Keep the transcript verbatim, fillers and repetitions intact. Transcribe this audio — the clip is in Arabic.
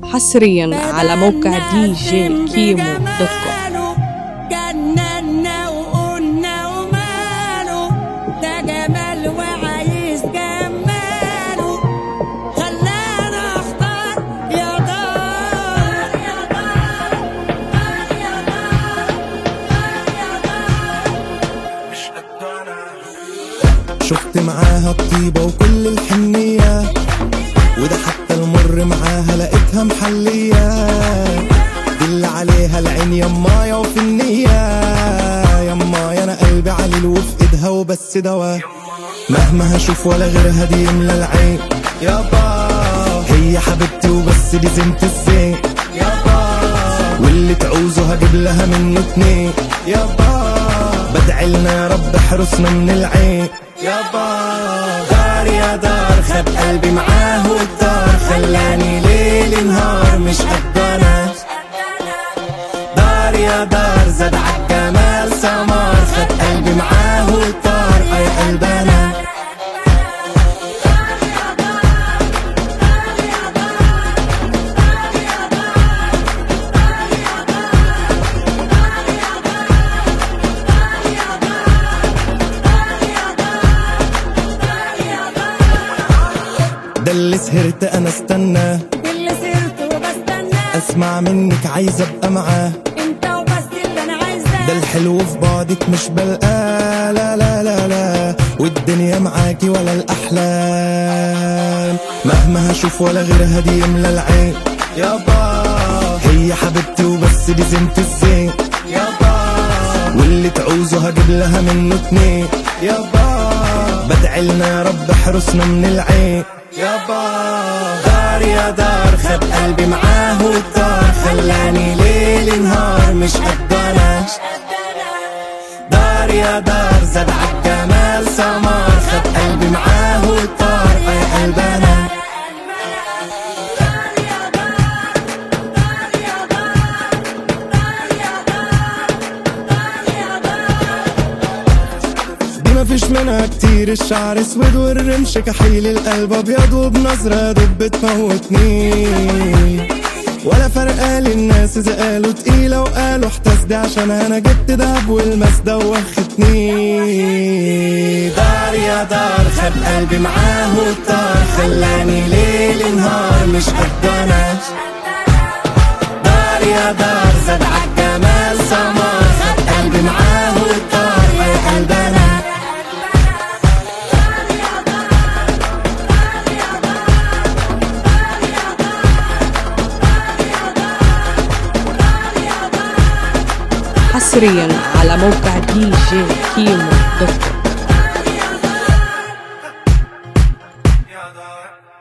حصريا على موقع دي جي كيمو دوت كوم. جننا وقلنا وماله ده جمال وعايز جماله خلانا اختار يا دار يا دار يا دار يا دار مش قدنا. شفت معاها الطيبة وكل الحنية، وده حتى المر معاها لقيتها محلية. دل عليها العين يمايا وفي النية يمايا، انا قلبي عليل وفي ايدها وبس دوا. مهما هشوف ولا غيرها دي يملى العين يابا. هي حبيبتي وبس دي زينة الزين يابا، واللي تعوزه هجيب لها منه اتنين يابا. بدعيلنا يا رب احرسنا من العين يابا. دار يا دار خد قلبي معاه والدار خلاني ليل نهار مش قدنا. دار يا دار زاد عالجمال سمار خد قلبي معاه والدار يا قلبنا. ده اللي سهرت انا استنى، اللي سرت وبستنى اسمع منك عايز ابقى معاه. انت وبس اللي انا عايزاه. ده الحلو في بعدك مش بلقاه، لا لا لا لا، والدنيا معاكي ولا الاحلام. مهما هشوف ولا غيرها دي يملى العين يابا. هي حبيبتي وبس دي زينة الزين يابا، واللي تعوزه هجيب لها منه اتنين يابا. بدعيلنا يا رب احرسنا من العين يابا. دار يا دار خد قلبي معاه والدار خلاني ليل نهار مش قدنا. دار يا دار زاد عالجمال سمار خد قلبي معاه والدار يا قلبنا. مفيش منها كتير، الشعر اسود والرمش كحيل، القلب ابيض وبنظرة دب بتموتني. ولا فرقة للناس اذا قالوا تقيلة وقالوا احتسدي، عشان انا جبت دهب والماس دوختني. دار يا دار خد قلبي معاه والدار خلاني ليل نهار مش قدنا. دار يا دار زاد عالجمال سمار خد قلبي معاه والدار يا قلبنا. حصريا على موقع دي جي كيمو دوت كوم.